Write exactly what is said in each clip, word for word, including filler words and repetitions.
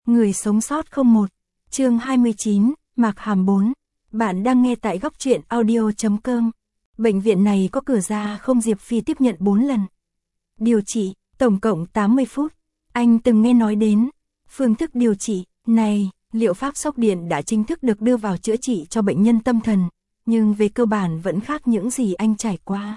Người sống sót không một, chương hai mươi chín, Mạc Hàm bốn. Bạn đang nghe tại góc truyện audio chấm com. Bệnh viện này có cửa ra không? Diệp Phi tiếp nhận bốn lần điều trị, tổng cộng tám mươi phút. Anh từng nghe nói đến phương thức điều trị này, liệu pháp sốc điện đã chính thức được đưa vào chữa trị cho bệnh nhân tâm thần, nhưng về cơ bản vẫn khác những gì anh trải qua.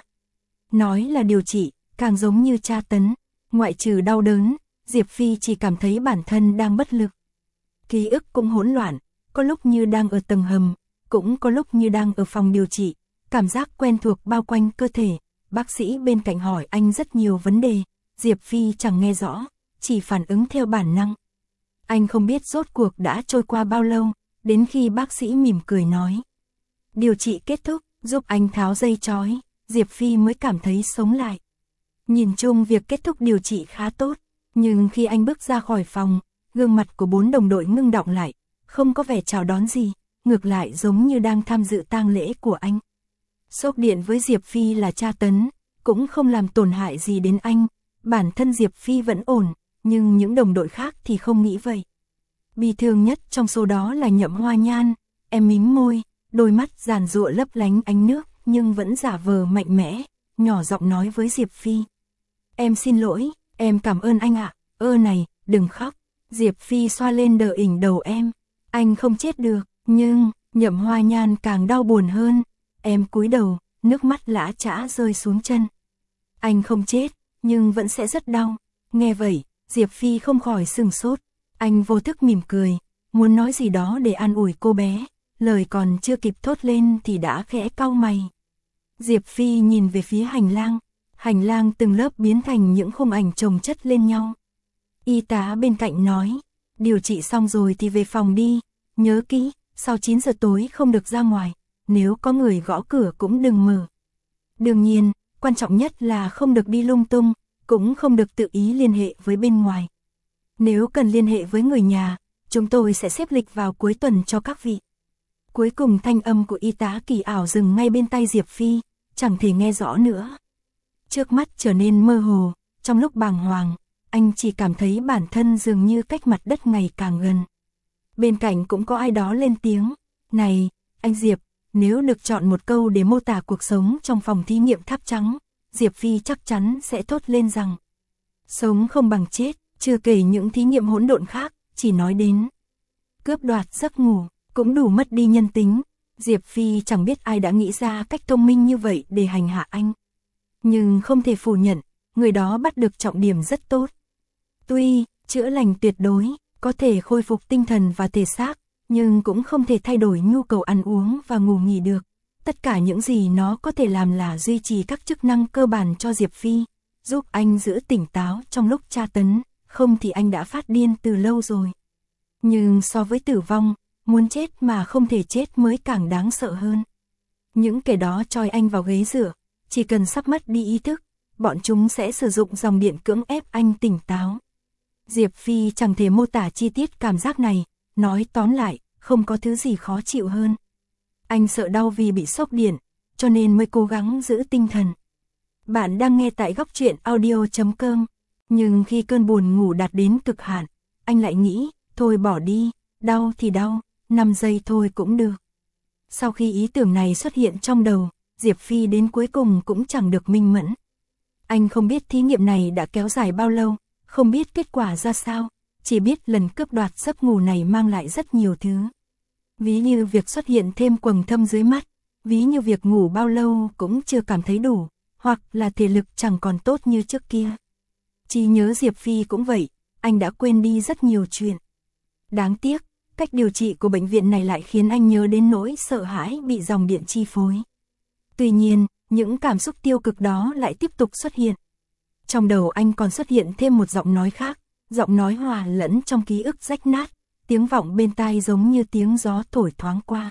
Nói là điều trị, càng giống như tra tấn, ngoại trừ đau đớn, Diệp Phi chỉ cảm thấy bản thân đang bất lực. Ký ức cũng hỗn loạn, có lúc như đang ở tầng hầm, cũng có lúc như đang ở phòng điều trị, cảm giác quen thuộc bao quanh cơ thể. Bác sĩ bên cạnh hỏi anh rất nhiều vấn đề, Diệp Phi chẳng nghe rõ, chỉ phản ứng theo bản năng. Anh không biết rốt cuộc đã trôi qua bao lâu, đến khi bác sĩ mỉm cười nói điều trị kết thúc, giúp anh tháo dây trói, Diệp Phi mới cảm thấy sống lại. Nhìn chung việc kết thúc điều trị khá tốt, nhưng khi anh bước ra khỏi phòng, gương mặt của bốn đồng đội ngưng đọng lại, không có vẻ chào đón gì, ngược lại giống như đang tham dự tang lễ của anh. Sốc điện với Diệp Phi là tra tấn, cũng không làm tổn hại gì đến anh, bản thân Diệp Phi vẫn ổn, nhưng những đồng đội khác thì không nghĩ vậy. Bi thương nhất trong số đó là Nhậm Hoa Nhan, em mím môi, đôi mắt giàn giụa lấp lánh ánh nước, nhưng vẫn giả vờ mạnh mẽ, nhỏ giọng nói với Diệp Phi. Em xin lỗi, em cảm ơn anh ạ, ơ này, đừng khóc. Diệp Phi xoa lên đờ ỉnh đầu em, anh không chết được, nhưng, Nhậm Hoa Nhan càng đau buồn hơn, em cúi đầu, nước mắt lã chã rơi xuống chân. Anh không chết, nhưng vẫn sẽ rất đau. Nghe vậy, Diệp Phi không khỏi sừng sốt, anh vô thức mỉm cười, muốn nói gì đó để an ủi cô bé, lời còn chưa kịp thốt lên thì đã khẽ cau mày. Diệp Phi nhìn về phía hành lang, hành lang từng lớp biến thành những khung ảnh chồng chất lên nhau. Y tá bên cạnh nói, điều trị xong rồi thì về phòng đi, nhớ kỹ, sau chín giờ tối không được ra ngoài, nếu có người gõ cửa cũng đừng mở. Đương nhiên, quan trọng nhất là không được đi lung tung, cũng không được tự ý liên hệ với bên ngoài. Nếu cần liên hệ với người nhà, chúng tôi sẽ xếp lịch vào cuối tuần cho các vị. Cuối cùng thanh âm của y tá kỳ ảo dừng ngay bên tai Diệp Phi, chẳng thể nghe rõ nữa. Trước mắt trở nên mơ hồ, trong lúc bàng hoàng, anh chỉ cảm thấy bản thân dường như cách mặt đất ngày càng gần. Bên cạnh cũng có ai đó lên tiếng, này, anh Diệp, nếu được chọn một câu để mô tả cuộc sống trong phòng thí nghiệm tháp trắng, Diệp Phi chắc chắn sẽ thốt lên rằng sống không bằng chết, chưa kể những thí nghiệm hỗn độn khác, chỉ nói đến cướp đoạt giấc ngủ, cũng đủ mất đi nhân tính. Diệp Phi chẳng biết ai đã nghĩ ra cách thông minh như vậy để hành hạ anh. Nhưng không thể phủ nhận, người đó bắt được trọng điểm rất tốt. Tuy, chữa lành tuyệt đối, có thể khôi phục tinh thần và thể xác, nhưng cũng không thể thay đổi nhu cầu ăn uống và ngủ nghỉ được. Tất cả những gì nó có thể làm là duy trì các chức năng cơ bản cho Diệp Phi, giúp anh giữ tỉnh táo trong lúc tra tấn, không thì anh đã phát điên từ lâu rồi. Nhưng so với tử vong, muốn chết mà không thể chết mới càng đáng sợ hơn. Những kẻ đó trói anh vào ghế dựa, chỉ cần sắp mất đi ý thức, bọn chúng sẽ sử dụng dòng điện cưỡng ép anh tỉnh táo. Diệp Phi chẳng thể mô tả chi tiết cảm giác này, nói tóm lại, không có thứ gì khó chịu hơn. Anh sợ đau vì bị sốc điện, cho nên mới cố gắng giữ tinh thần. Bạn đang nghe tại góc truyện audio chấm com, nhưng khi cơn buồn ngủ đạt đến cực hạn, anh lại nghĩ, thôi bỏ đi, đau thì đau, năm giây thôi cũng được. Sau khi ý tưởng này xuất hiện trong đầu, Diệp Phi đến cuối cùng cũng chẳng được minh mẫn. Anh không biết thí nghiệm này đã kéo dài bao lâu, không biết kết quả ra sao, chỉ biết lần cướp đoạt giấc ngủ này mang lại rất nhiều thứ. Ví như việc xuất hiện thêm quầng thâm dưới mắt, ví như việc ngủ bao lâu cũng chưa cảm thấy đủ, hoặc là thể lực chẳng còn tốt như trước kia. Chỉ nhớ Diệp Phi cũng vậy, anh đã quên đi rất nhiều chuyện. Đáng tiếc, cách điều trị của bệnh viện này lại khiến anh nhớ đến nỗi sợ hãi bị dòng điện chi phối. Tuy nhiên, những cảm xúc tiêu cực đó lại tiếp tục xuất hiện. Trong đầu anh còn xuất hiện thêm một giọng nói khác, giọng nói hòa lẫn trong ký ức rách nát, tiếng vọng bên tai giống như tiếng gió thổi thoáng qua.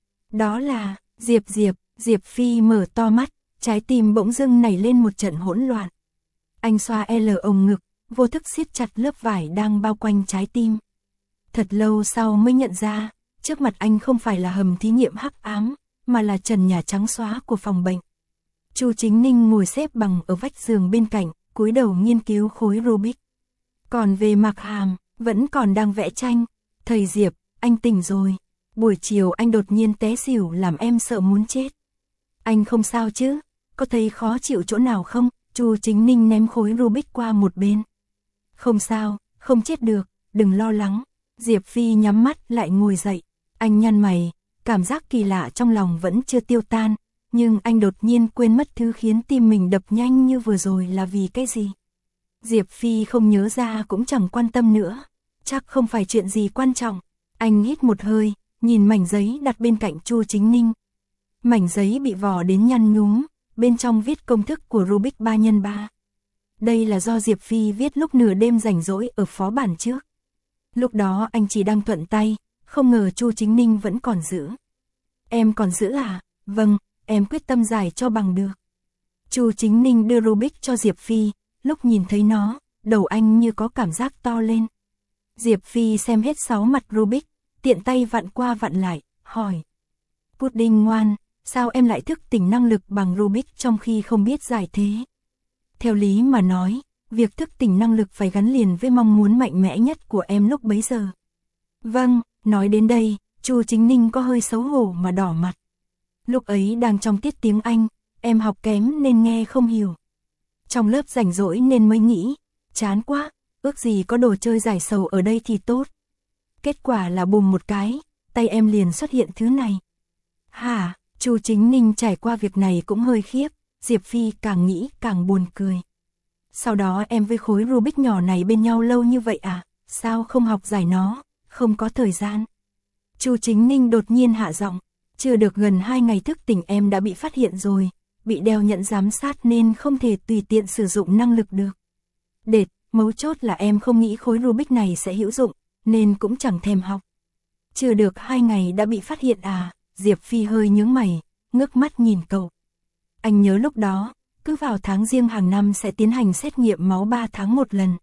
Đó là, Diệp Diệp, Diệp Phi mở to mắt, trái tim bỗng dưng nảy lên một trận hỗn loạn. Anh xoa L ồng ngực, vô thức siết chặt lớp vải đang bao quanh trái tim. Thật lâu sau mới nhận ra, trước mặt anh không phải là hầm thí nghiệm hắc ám, mà là trần nhà trắng xóa của phòng bệnh. Chu Chính Ninh ngồi xếp bằng ở vách giường bên cạnh, cúi đầu nghiên cứu khối Rubik. Còn về Mạc Hàm, Vẫn còn đang vẽ tranh. Thầy Diệp, anh tỉnh rồi. Buổi chiều anh đột nhiên té xỉu làm em sợ muốn chết. Anh không sao chứ? Có thấy khó chịu chỗ nào không? Chu Chính Ninh ném khối Rubik qua một bên. Không sao, không chết được, đừng lo lắng. Diệp Phi nhắm mắt lại ngồi dậy. Anh nhăn mày, cảm giác kỳ lạ trong lòng vẫn chưa tiêu tan. Nhưng anh đột nhiên quên mất thứ khiến tim mình đập nhanh như vừa rồi là vì cái gì. Diệp Phi không nhớ ra cũng chẳng quan tâm nữa. Chắc không phải chuyện gì quan trọng. Anh hít một hơi, nhìn mảnh giấy đặt bên cạnh Chu Chính Ninh. Mảnh giấy bị vò đến nhăn nhúm, bên trong viết công thức của Rubik ba nhân ba. Đây là do Diệp Phi viết lúc nửa đêm rảnh rỗi ở phó bản trước. Lúc đó anh chỉ đang thuận tay, không ngờ Chu Chính Ninh vẫn còn giữ. Em còn giữ à? Vâng, em quyết tâm giải cho bằng được. Chu Chính Ninh đưa Rubik cho Diệp Phi, lúc nhìn thấy nó, đầu anh như có cảm giác to lên. Diệp Phi xem hết sáu mặt Rubik, tiện tay vặn qua vặn lại, hỏi. Pudding ngoan, sao em lại thức tỉnh năng lực bằng Rubik trong khi không biết giải thế? Theo lý mà nói, việc thức tỉnh năng lực phải gắn liền với mong muốn mạnh mẽ nhất của em lúc bấy giờ. Vâng, nói đến đây, Chu Chính Ninh có hơi xấu hổ mà đỏ mặt. Lúc ấy đang trong tiết tiếng Anh, em học kém nên nghe không hiểu. Trong lớp rảnh rỗi nên mới nghĩ, chán quá, ước gì có đồ chơi giải sầu ở đây thì tốt. Kết quả là bùm một cái, tay em liền xuất hiện thứ này. Hả, Chu Chính Ninh trải qua việc này cũng hơi khiếp, Diệp Phi càng nghĩ càng buồn cười. Sau đó em với khối Rubik nhỏ này bên nhau lâu như vậy à, sao không học giải nó, không có thời gian. Chu Chính Ninh đột nhiên hạ giọng, chưa được gần hai ngày thức tỉnh em đã bị phát hiện rồi, bị đeo nhận giám sát nên không thể tùy tiện sử dụng năng lực được. Đệt, mấu chốt là em không nghĩ khối Rubik này sẽ hữu dụng, nên cũng chẳng thèm học. Chưa được hai ngày đã bị phát hiện à, Diệp Phi hơi nhướng mày, ngước mắt nhìn cậu. Anh nhớ lúc đó, cứ vào tháng giêng hàng năm sẽ tiến hành xét nghiệm máu ba tháng một lần.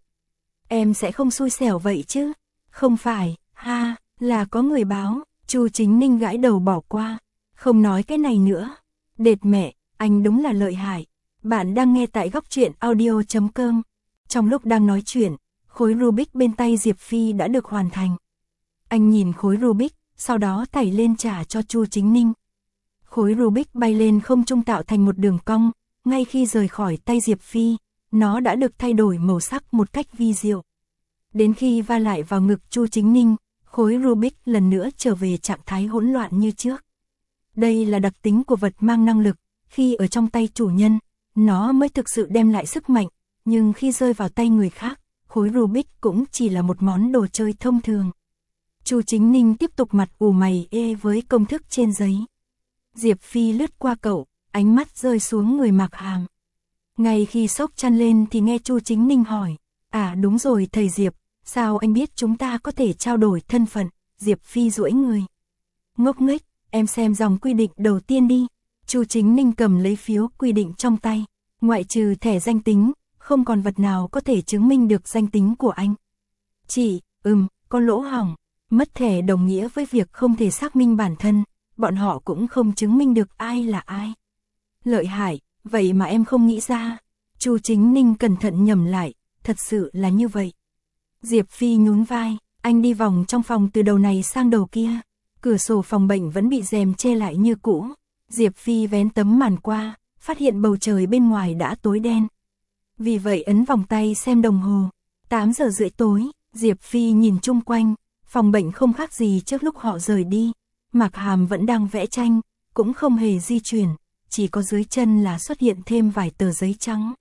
Em sẽ không xui xẻo vậy chứ? Không phải, ha, là có người báo. Chu Chính Ninh gãi đầu bỏ qua, không nói cái này nữa. Đệt mẹ, anh đúng là lợi hại. Bạn đang nghe tại góc truyện audio chấm com. Trong lúc đang nói chuyện, khối Rubik bên tay Diệp Phi đã được hoàn thành. Anh nhìn khối Rubik, sau đó tẩy lên trả cho Chu Chính Ninh. Khối Rubik bay lên không trung tạo thành một đường cong, ngay khi rời khỏi tay Diệp Phi, nó đã được thay đổi màu sắc một cách vi diệu. Đến khi va lại vào ngực Chu Chính Ninh, khối Rubik lần nữa trở về trạng thái hỗn loạn như trước. Đây là đặc tính của vật mang năng lực, khi ở trong tay chủ nhân, nó mới thực sự đem lại sức mạnh, nhưng khi rơi vào tay người khác, khối Rubik cũng chỉ là một món đồ chơi thông thường. Chu Chính Ninh tiếp tục mặt ủ mày ê với công thức trên giấy. Diệp Phi lướt qua cậu, ánh mắt rơi xuống người Mạc Hàm. Ngay khi xốc chăn lên thì nghe Chu Chính Ninh hỏi, à đúng rồi thầy Diệp, sao anh biết chúng ta có thể trao đổi thân phận? Diệp Phi duỗi người. Ngốc nghếch, em xem dòng quy định đầu tiên đi. Chu Chính Ninh cầm lấy phiếu quy định trong tay, ngoại trừ thẻ danh tính, không còn vật nào có thể chứng minh được danh tính của anh. Chị, ừm, có lỗ hỏng, mất thẻ đồng nghĩa với việc không thể xác minh bản thân, bọn họ cũng không chứng minh được ai là ai. Lợi hại, vậy mà em không nghĩ ra. Chu Chính Ninh cẩn thận nhẩm lại, thật sự là như vậy. Diệp Phi nhún vai, anh đi vòng trong phòng từ đầu này sang đầu kia. Cửa sổ phòng bệnh vẫn bị rèm che lại như cũ. Diệp Phi vén tấm màn qua, phát hiện bầu trời bên ngoài đã tối đen. Vì vậy ấn vòng tay xem đồng hồ. tám giờ rưỡi tối, Diệp Phi nhìn chung quanh, phòng bệnh không khác gì trước lúc họ rời đi. Mạc Hàm vẫn đang vẽ tranh, cũng không hề di chuyển, chỉ có dưới chân là xuất hiện thêm vài tờ giấy trắng.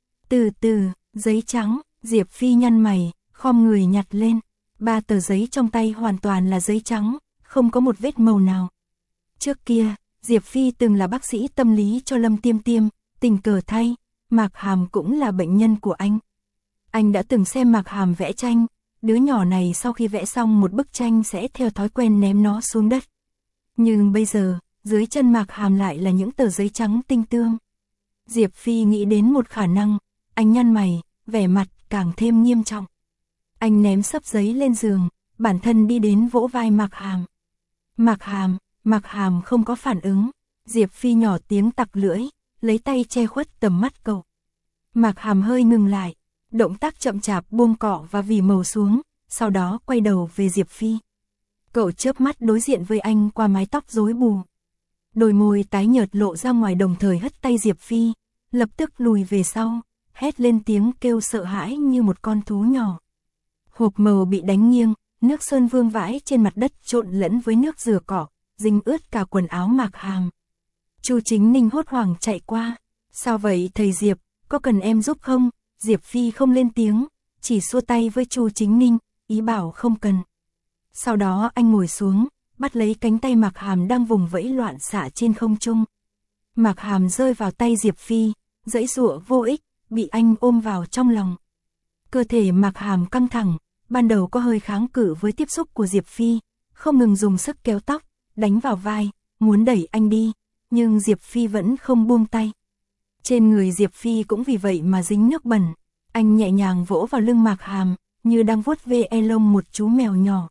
Từ từ, giấy trắng, Diệp Phi nhăn mày, khom người nhặt lên. Ba tờ giấy trong tay hoàn toàn là giấy trắng, không có một vết màu nào. Trước kia, Diệp Phi từng là bác sĩ tâm lý cho Lâm Tiêm Tiêm, tình cờ thay, Mạc Hàm cũng là bệnh nhân của anh. Anh đã từng xem Mạc Hàm vẽ tranh, đứa nhỏ này sau khi vẽ xong một bức tranh sẽ theo thói quen ném nó xuống đất. Nhưng bây giờ, dưới chân Mạc Hàm lại là những tờ giấy trắng tinh tươm. Diệp Phi nghĩ đến một khả năng, anh nhăn mày, vẻ mặt càng thêm nghiêm trọng. Anh ném xấp giấy lên giường, bản thân đi đến vỗ vai Mạc Hàm. Mạc Hàm, Mạc Hàm không có phản ứng. Diệp Phi nhỏ tiếng tặc lưỡi, lấy tay che khuất tầm mắt cậu. Mạc Hàm hơi ngừng lại, động tác chậm chạp buông cọ và vỉ màu xuống, sau đó quay đầu về Diệp Phi. Cậu chớp mắt đối diện với anh qua mái tóc rối bù. Đôi môi tái nhợt lộ ra ngoài đồng thời hất tay Diệp Phi, lập tức lùi về sau, hét lên tiếng kêu sợ hãi như một con thú nhỏ. Hộp màu bị đánh nghiêng, nước sơn vương vãi trên mặt đất trộn lẫn với nước rửa cỏ, dính ướt cả quần áo Mạc Hàm. Chu Chính Ninh hốt hoảng chạy qua. Sao vậy thầy Diệp, có cần em giúp không? Diệp Phi không lên tiếng, chỉ xua tay với Chu Chính Ninh, ý bảo không cần. Sau đó anh ngồi xuống, bắt lấy cánh tay Mạc Hàm đang vùng vẫy loạn xạ trên không trung. Mạc Hàm rơi vào tay Diệp Phi, giãy giụa vô ích, bị anh ôm vào trong lòng. Cơ thể Mạc Hàm căng thẳng, ban đầu có hơi kháng cự với tiếp xúc của Diệp Phi, không ngừng dùng sức kéo tóc, đánh vào vai, muốn đẩy anh đi, nhưng Diệp Phi vẫn không buông tay. Trên người Diệp Phi cũng vì vậy mà dính nước bẩn, anh nhẹ nhàng vỗ vào lưng Mạc Hàm, như đang vuốt ve e lông một chú mèo nhỏ.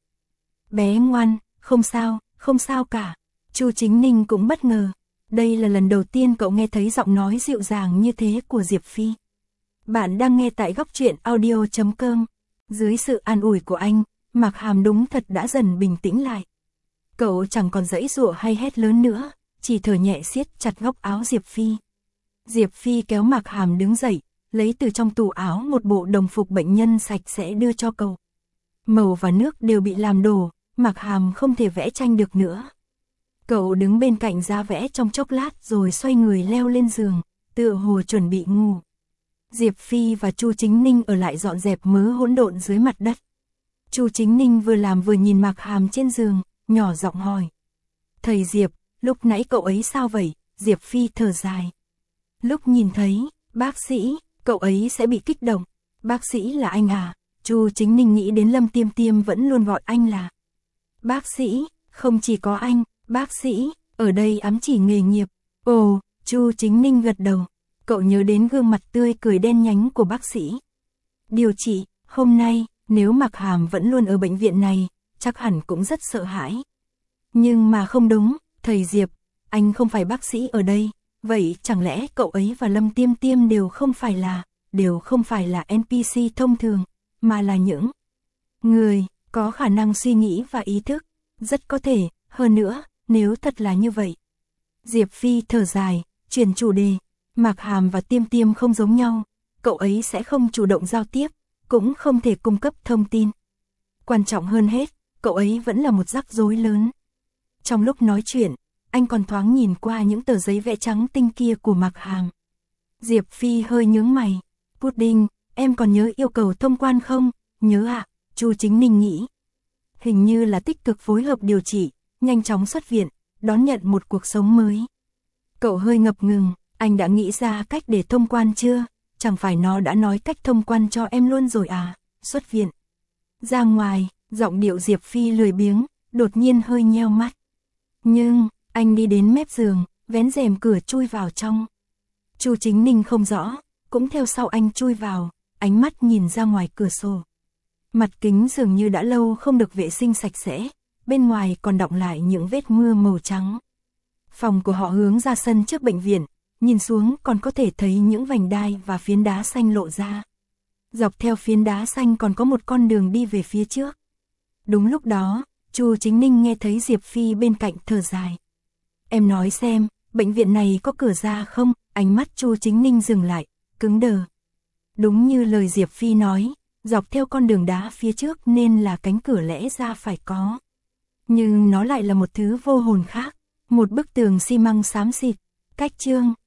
Bé ngoan, không sao, không sao cả. Chu Chính Ninh cũng bất ngờ, đây là lần đầu tiên cậu nghe thấy giọng nói dịu dàng như thế của Diệp Phi. Bạn đang nghe tại góc truyện audio chấm com. Dưới sự an ủi của anh, Mạc Hàm đúng thật đã dần bình tĩnh lại. Cậu chẳng còn giãy giụa hay hét lớn nữa, chỉ thở nhẹ siết chặt góc áo Diệp Phi. Diệp Phi kéo Mạc Hàm đứng dậy, lấy từ trong tủ áo một bộ đồng phục bệnh nhân sạch sẽ đưa cho cậu. Màu và nước đều bị làm đổ, Mạc Hàm không thể vẽ tranh được nữa. Cậu đứng bên cạnh ra vẽ trong chốc lát rồi xoay người leo lên giường, tựa hồ chuẩn bị ngủ. Diệp Phi và Chu Chính Ninh ở lại dọn dẹp mớ hỗn độn dưới mặt đất. Chu Chính Ninh vừa làm vừa nhìn Mạc Hàm trên giường, nhỏ giọng hỏi. Thầy Diệp, lúc nãy cậu ấy sao vậy? Diệp Phi thở dài. Lúc nhìn thấy, bác sĩ, cậu ấy sẽ bị kích động. Bác sĩ là anh à? Chu Chính Ninh nghĩ đến Lâm Tiêm Tiêm vẫn luôn gọi anh là bác sĩ, không chỉ có anh, bác sĩ, ở đây ám chỉ nghề nghiệp. Ồ, Chu Chính Ninh gật đầu. Cậu nhớ đến gương mặt tươi cười đen nhánh của bác sĩ. Điều trị, hôm nay, nếu Mạc Hàm vẫn luôn ở bệnh viện này, chắc hẳn cũng rất sợ hãi. Nhưng mà không đúng, thầy Diệp, anh không phải bác sĩ ở đây, vậy chẳng lẽ cậu ấy và Lâm Tiêm Tiêm đều không phải là, đều không phải là en pê xê thông thường, mà là những người có khả năng suy nghĩ và ý thức, rất có thể, hơn nữa, nếu thật là như vậy. Diệp Phi thở dài, chuyển chủ đề. Mạc Hàm và Tiêm Tiêm không giống nhau, cậu ấy sẽ không chủ động giao tiếp, cũng không thể cung cấp thông tin. Quan trọng hơn hết, cậu ấy vẫn là một rắc rối lớn. Trong lúc nói chuyện, anh còn thoáng nhìn qua những tờ giấy vẽ trắng tinh kia của Mạc Hàm. Diệp Phi hơi nhướng mày. Pudding, em còn nhớ yêu cầu thông quan không? Nhớ ạ, à? Chu Chính Ninh nghĩ. Hình như là tích cực phối hợp điều trị, nhanh chóng xuất viện, đón nhận một cuộc sống mới. Cậu hơi ngập ngừng. Anh đã nghĩ ra cách để thông quan chưa? Chẳng phải nó đã nói cách thông quan cho em luôn rồi à? Xuất viện. Ra ngoài, giọng điệu Diệp Phi lười biếng, đột nhiên hơi nheo mắt. Nhưng, anh đi đến mép giường, vén rèm cửa chui vào trong. Chu Chính Ninh không rõ, cũng theo sau anh chui vào, ánh mắt nhìn ra ngoài cửa sổ. Mặt kính dường như đã lâu không được vệ sinh sạch sẽ, bên ngoài còn đọng lại những vết mưa màu trắng. Phòng của họ hướng ra sân trước bệnh viện. Nhìn xuống còn có thể thấy những vành đai và phiến đá xanh lộ ra. Dọc theo phiến đá xanh còn có một con đường đi về phía trước. Đúng lúc đó, Chu Chính Ninh nghe thấy Diệp Phi bên cạnh thở dài. Em nói xem, bệnh viện này có cửa ra không? Ánh mắt Chu Chính Ninh dừng lại, cứng đờ. Đúng như lời Diệp Phi nói, dọc theo con đường đá phía trước nên là cánh cửa lẽ ra phải có. Nhưng nó lại là một thứ vô hồn khác, một bức tường xi măng xám xịt, cách chương.